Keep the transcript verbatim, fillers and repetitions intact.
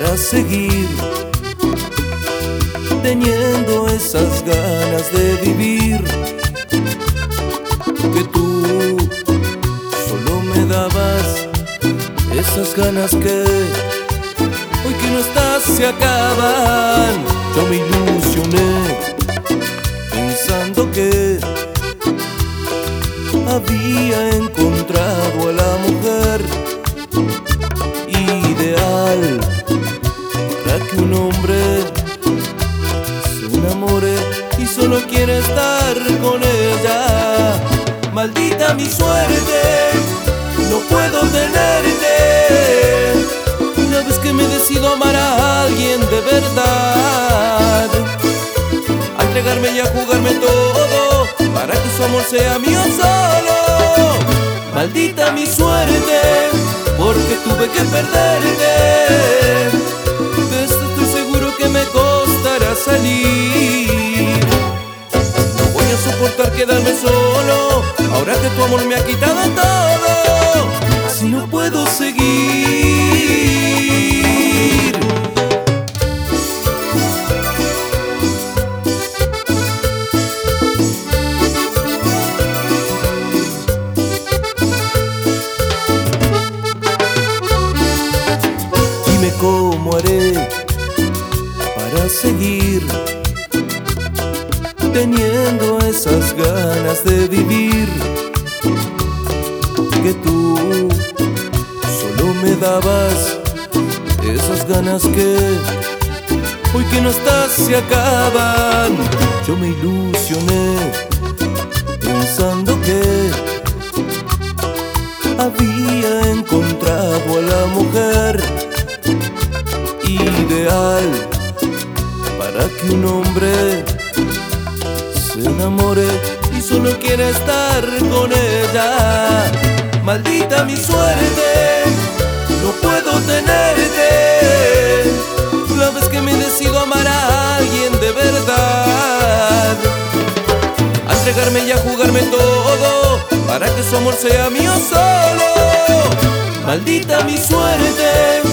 para seguir teniendo esas ganas de vivir que tú solo me dabas, esas ganas que hoy que no estás se acaban. Yo me ilusioné pensando que había encontrado a la mujer ideal para que un hombre se enamore y solo quiere estar con ella. Maldita mi suerte, no puedo tenerte. Una vez que me decido amar a alguien de verdad, a entregarme y a jugarme todo para que su amor sea mío solo. Maldita mi suerte, porque tuve que perderte. De esto estoy seguro que me costará salir. No voy a soportar quedarme solo, ahora que tu amor me ha quitado todo. Así no puedo seguir. Dime cómo haré para seguir teniendo esas ganas de vivir que tú solo me dabas, esas ganas que hoy que no estás se acaban. Yo me ilusioné pensando que había encontrado a la mujer ideal para que un hombre se enamore y solo quiere estar con ella. Maldita mi suerte, no puedo tenerte. La vez que me decido amar a alguien de verdad, a entregarme y a jugarme todo para que su amor sea mío solo. Maldita mi suerte,